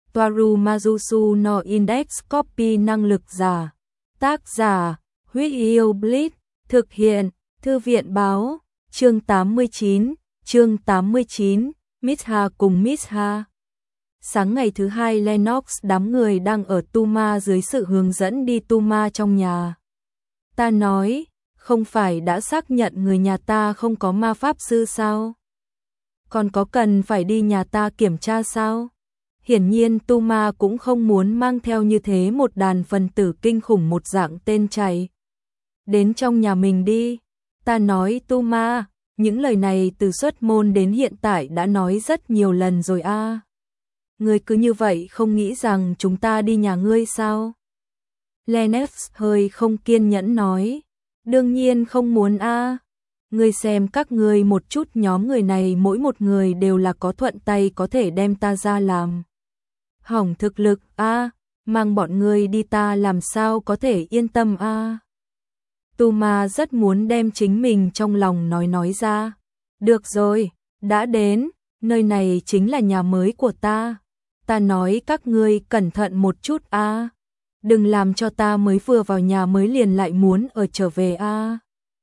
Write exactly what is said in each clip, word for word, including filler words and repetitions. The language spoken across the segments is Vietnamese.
Toaru Majusu no Index Copy năng lực giả. Tác giả, Huyết Yêu Blitz, thực hiện, Thư viện báo, chương tám mươi chín, chương tám mươi chín, Miss Ha cùng Miss Ha. Sáng ngày thứ hai Lennox đám người đang ở Tuma dưới sự hướng dẫn đi Tuma trong nhà. Ta nói, không phải đã xác nhận người nhà ta không có ma pháp sư sao? Còn có cần phải đi nhà ta kiểm tra sao? Hiển nhiên Tuma cũng không muốn mang theo như thế một đàn phần tử kinh khủng một dạng tên chạy đến trong nhà mình đi. Ta nói Tuma, những lời này từ xuất môn đến hiện tại đã nói rất nhiều lần rồi a. À. Ngươi cứ như vậy không nghĩ rằng chúng ta đi nhà ngươi sao? Lennox hơi không kiên nhẫn nói. Đương nhiên không muốn a. À. Ngươi xem các ngươi một chút, nhóm người này mỗi một người đều là có thuận tay có thể đem ta ra làm hỏng thực lực a, à, mang bọn ngươi đi ta làm sao có thể yên tâm a. À. Tuma rất muốn đem chính mình trong lòng nói nói ra. Được rồi, đã đến, nơi này chính là nhà mới của ta. Ta nói các ngươi cẩn thận một chút a. À. Đừng làm cho ta mới vừa vào nhà mới liền lại muốn ở trở về a. À.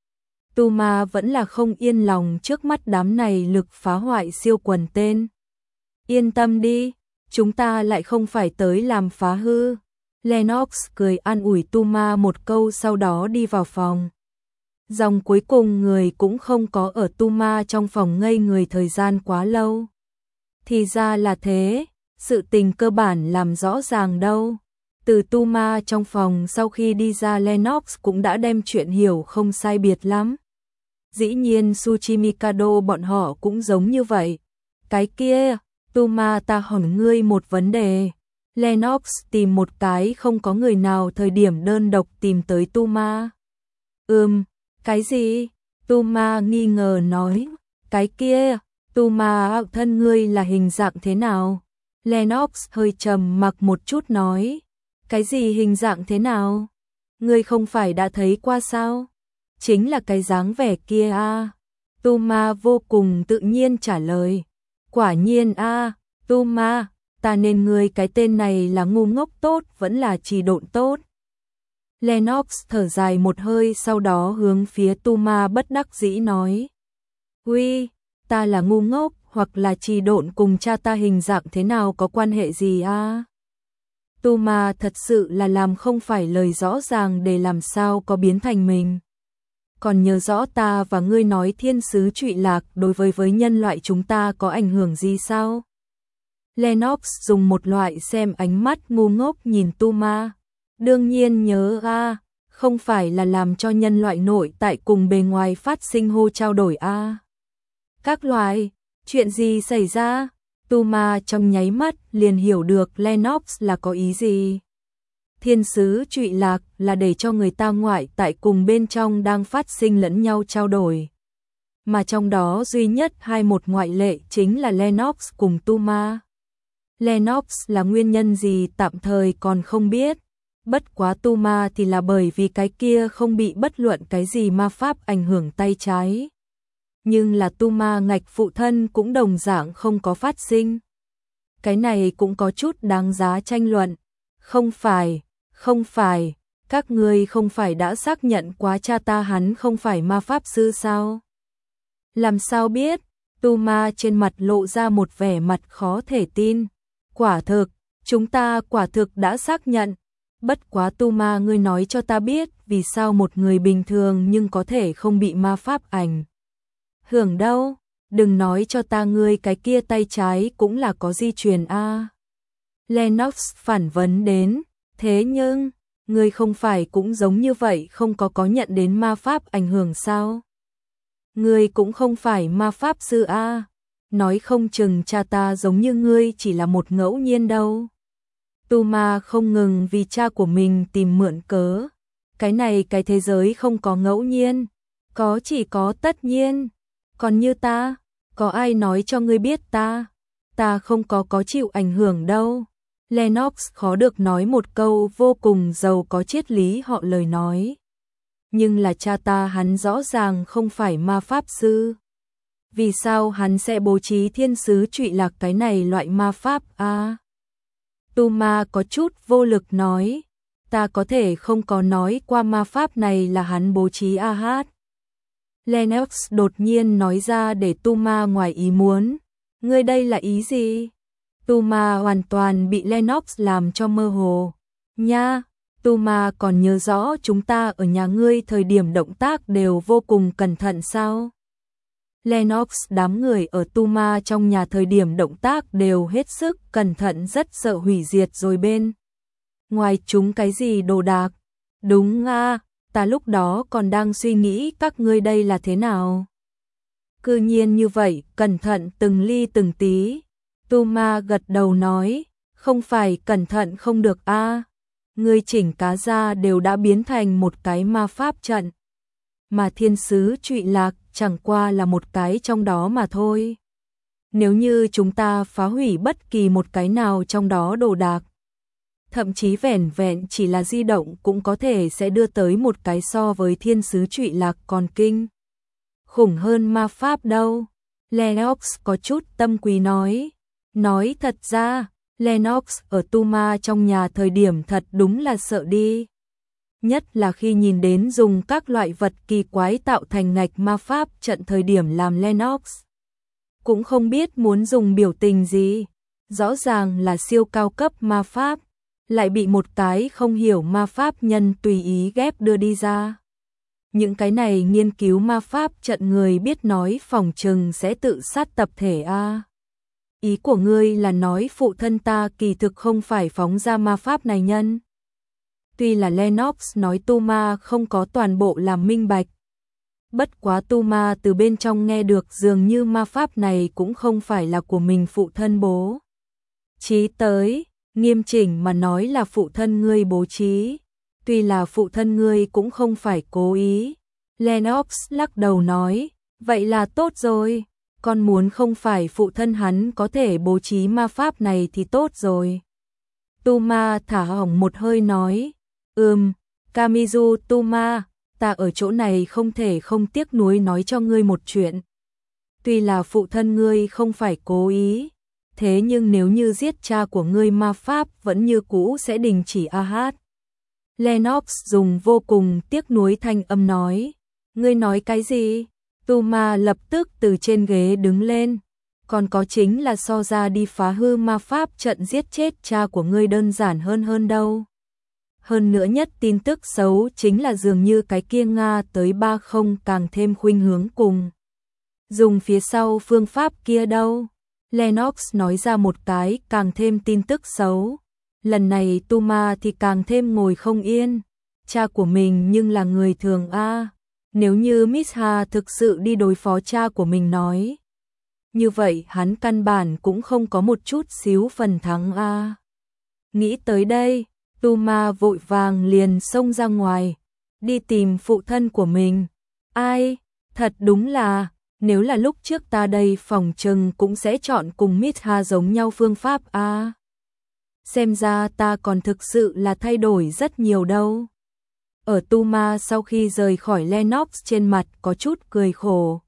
Tuma vẫn là không yên lòng trước mắt đám này lực phá hoại siêu quần tên. Yên tâm đi, chúng ta lại không phải tới làm phá hư. Lennox cười an ủi Tuma một câu sau đó đi vào phòng. Dòng cuối cùng người cũng không có ở Tuma trong phòng ngây người thời gian quá lâu. Thì ra là thế, sự tình cơ bản làm rõ ràng đâu. Từ Tuma trong phòng sau khi đi ra Lennox cũng đã đem chuyện hiểu không sai biệt lắm. Dĩ nhiên Tsuchimikado bọn họ cũng giống như vậy. Cái kia, Tuma ta hỏi ngươi một vấn đề. Lennox tìm một cái không có người nào thời điểm đơn độc tìm tới Tuma. Ừm, cái gì? Tuma nghi ngờ nói. Cái kia, Tuma thân ngươi là hình dạng thế nào? Lennox hơi trầm mặc một chút nói. Cái gì hình dạng thế nào? Ngươi không phải đã thấy qua sao? Chính là cái dáng vẻ kia a. À. Tuma vô cùng tự nhiên trả lời. Quả nhiên a, à, Tuma, ta nên ngươi cái tên này là ngu ngốc tốt vẫn là trì độn tốt. Lennox thở dài một hơi sau đó hướng phía Tuma bất đắc dĩ nói. Uy, ta là ngu ngốc hoặc là trì độn cùng cha ta hình dạng thế nào có quan hệ gì a? À? Tuma thật sự là làm không phải lời rõ ràng để làm sao có biến thành mình. Còn nhớ rõ ta và ngươi nói thiên sứ trụy lạc đối với với nhân loại chúng ta có ảnh hưởng gì sao? Lennox dùng một loại xem ánh mắt ngu ngốc nhìn Tuma. Đương nhiên nhớ a, à, không phải là làm cho nhân loại nội tại cùng bề ngoài phát sinh hô trao đổi a. À. Các loại, chuyện gì xảy ra? Tuma trong nháy mắt liền hiểu được Lennox là có ý gì. Thiên sứ trụy lạc là để cho người ta ngoại tại cùng bên trong đang phát sinh lẫn nhau trao đổi. Mà trong đó duy nhất hai một ngoại lệ chính là Lennox cùng Tuma. Lennox là nguyên nhân gì tạm thời còn không biết. Bất quá Tuma thì là bởi vì cái kia không bị bất luận cái gì ma pháp ảnh hưởng tay trái. Nhưng là Tuma ngạch phụ thân cũng đồng dạng không có phát sinh. Cái này cũng có chút đáng giá tranh luận. Không phải, không phải, các ngươi không phải đã xác nhận quá cha ta hắn không phải ma pháp sư sao? Làm sao biết? Tuma trên mặt lộ ra một vẻ mặt khó thể tin. Quả thực, chúng ta quả thực đã xác nhận. Bất quá Tuma ngươi nói cho ta biết vì sao một người bình thường nhưng có thể không bị ma pháp ảnh hưởng đâu. Đừng nói cho ta ngươi cái kia tay trái cũng là có di truyền a. À. Lennox phản vấn đến. Thế nhưng, ngươi không phải cũng giống như vậy không có có nhận đến ma pháp ảnh hưởng sao? Ngươi cũng không phải ma pháp sư a. À. Nói không chừng cha ta giống như ngươi chỉ là một ngẫu nhiên đâu. Tuma không ngừng vì cha của mình tìm mượn cớ. Cái này cái thế giới không có ngẫu nhiên, có chỉ có tất nhiên. Còn như ta, có ai nói cho ngươi biết ta? Ta không có có chịu ảnh hưởng đâu. Lennox khó được nói một câu vô cùng giàu có triết lý họ lời nói. Nhưng là cha ta hắn rõ ràng không phải ma pháp sư. Vì sao hắn sẽ bố trí thiên sứ trụy lạc cái này loại ma pháp a? À? Tuma có chút vô lực nói, ta có thể không có nói qua ma pháp này là hắn bố trí a hát. Lennox đột nhiên nói ra để Tuma ngoài ý muốn. Ngươi đây là ý gì? Tuma hoàn toàn bị Lennox làm cho mơ hồ. Nha, Tuma còn nhớ rõ chúng ta ở nhà ngươi thời điểm động tác đều vô cùng cẩn thận sao? Lennox đám người ở Tuma trong nhà thời điểm động tác đều hết sức cẩn thận, rất sợ hủy diệt rồi bên ngoài chúng cái gì đồ đạc. Đúng à, ta lúc đó còn đang suy nghĩ các ngươi đây là thế nào. Cư nhiên như vậy, cẩn thận từng ly từng tí. Tuma gật đầu nói, không phải cẩn thận không được a, à. Ngươi chỉnh cá ra đều đã biến thành một cái ma pháp trận. Mà thiên sứ trụy lạc chẳng qua là một cái trong đó mà thôi. Nếu như chúng ta phá hủy bất kỳ một cái nào trong đó đồ đạc, thậm chí vẻn vẹn chỉ là di động cũng có thể sẽ đưa tới một cái so với thiên sứ trụy lạc còn kinh khủng hơn ma pháp đâu. Lennox có chút tâm quý nói. Nói thật ra, Lennox ở Tuma trong nhà thời điểm thật đúng là sợ đi. Nhất là khi nhìn đến dùng các loại vật kỳ quái tạo thành ngạch ma pháp trận thời điểm làm Lennox cũng không biết muốn dùng biểu tình gì. Rõ ràng là siêu cao cấp ma pháp, lại bị một cái không hiểu ma pháp nhân tùy ý ghép đưa đi ra. Những cái này nghiên cứu ma pháp trận người biết nói phỏng chừng sẽ tự sát tập thể a. À. Ý của ngươi là nói phụ thân ta kỳ thực không phải phóng ra ma pháp này nhân. Tuy là Lennox nói Tuma không có toàn bộ làm minh bạch. Bất quá Tuma từ bên trong nghe được dường như ma pháp này cũng không phải là của mình phụ thân bố trí tới, nghiêm chỉnh mà nói là phụ thân ngươi bố trí. Tuy là phụ thân ngươi cũng không phải cố ý. Lennox lắc đầu nói, vậy là tốt rồi, con muốn không phải phụ thân hắn có thể bố trí ma pháp này thì tốt rồi. Tuma thả hỏng một hơi nói, ừm, Kamizu Tuma, ta ở chỗ này không thể không tiếc nuối nói cho ngươi một chuyện. Tuy là phụ thân ngươi không phải cố ý, thế nhưng nếu như giết cha của ngươi ma pháp vẫn như cũ sẽ đình chỉ a hát. Lennox dùng vô cùng tiếc nuối thanh âm nói, ngươi nói cái gì? Tuma lập tức từ trên ghế đứng lên, còn có chính là so ra đi phá hư ma pháp trận giết chết cha của ngươi đơn giản hơn hơn đâu. Hơn nữa nhất tin tức xấu chính là dường như cái kia Nga tới ba không càng thêm khuynh hướng cùng dùng phía sau phương pháp kia đâu. Lennox nói ra một cái càng thêm tin tức xấu. Lần này Tuma thì càng thêm ngồi không yên. Cha của mình nhưng là người thường a. À. Nếu như Misha thực sự đi đối phó cha của mình nói, như vậy hắn căn bản cũng không có một chút xíu phần thắng a. À. Nghĩ tới đây, Tuma vội vàng liền xông ra ngoài, đi tìm phụ thân của mình. Ai, thật đúng là, nếu là lúc trước ta đây phòng trừng cũng sẽ chọn cùng Misha giống nhau phương pháp a. À. Xem ra ta còn thực sự là thay đổi rất nhiều đâu. Ở Tuma sau khi rời khỏi Lennox trên mặt có chút cười khổ.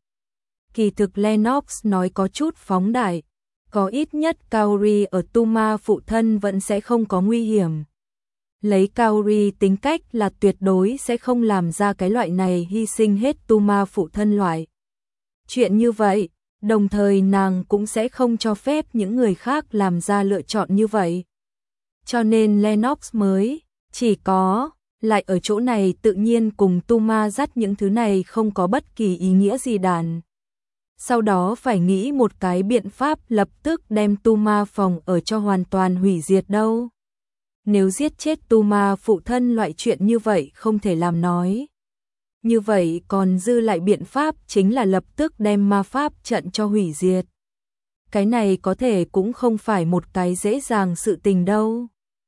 Kỳ thực Lennox nói có chút phóng đại, có ít nhất Kaori ở Tuma phụ thân vẫn sẽ không có nguy hiểm. Lấy Kaori tính cách là tuyệt đối sẽ không làm ra cái loại này hy sinh hết Tuma phụ thân loại. Chuyện như vậy, đồng thời nàng cũng sẽ không cho phép những người khác làm ra lựa chọn như vậy. Cho nên Lennox mới chỉ có lại ở chỗ này tự nhiên cùng Tuma dắt những thứ này không có bất kỳ ý nghĩa gì đàn. Sau đó phải nghĩ một cái biện pháp lập tức đem Tuma phòng ở cho hoàn toàn hủy diệt đâu. Nếu giết chết Tuma phụ thân loại chuyện như vậy không thể làm nói. Như vậy còn dư lại biện pháp chính là lập tức đem ma pháp trận cho hủy diệt. Cái này có thể cũng không phải một cái dễ dàng sự tình đâu.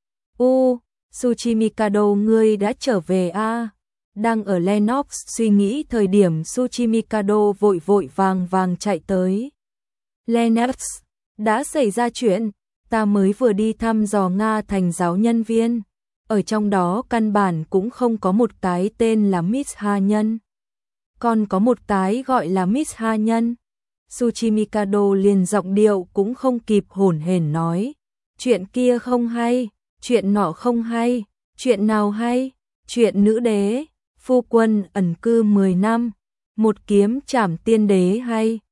U, Tsuchimikado ngươi đã trở về a. À? Đang ở Lennox suy nghĩ thời điểm Tsuchimikado vội vội vàng vàng chạy tới. Lennox, đã xảy ra chuyện, ta mới vừa đi thăm dò Nga thành giáo nhân viên. Ở trong đó căn bản cũng không có một cái tên là Miss Ha Nhân. Còn có một cái gọi là Miss Ha Nhân. Tsuchimikado liền giọng điệu cũng không kịp hổn hển nói. chuyện kia không hay, chuyện nọ không hay, chuyện nào hay, chuyện nữ đế, phu quân ẩn cư mười năm, một kiếm trảm tiên đế hay.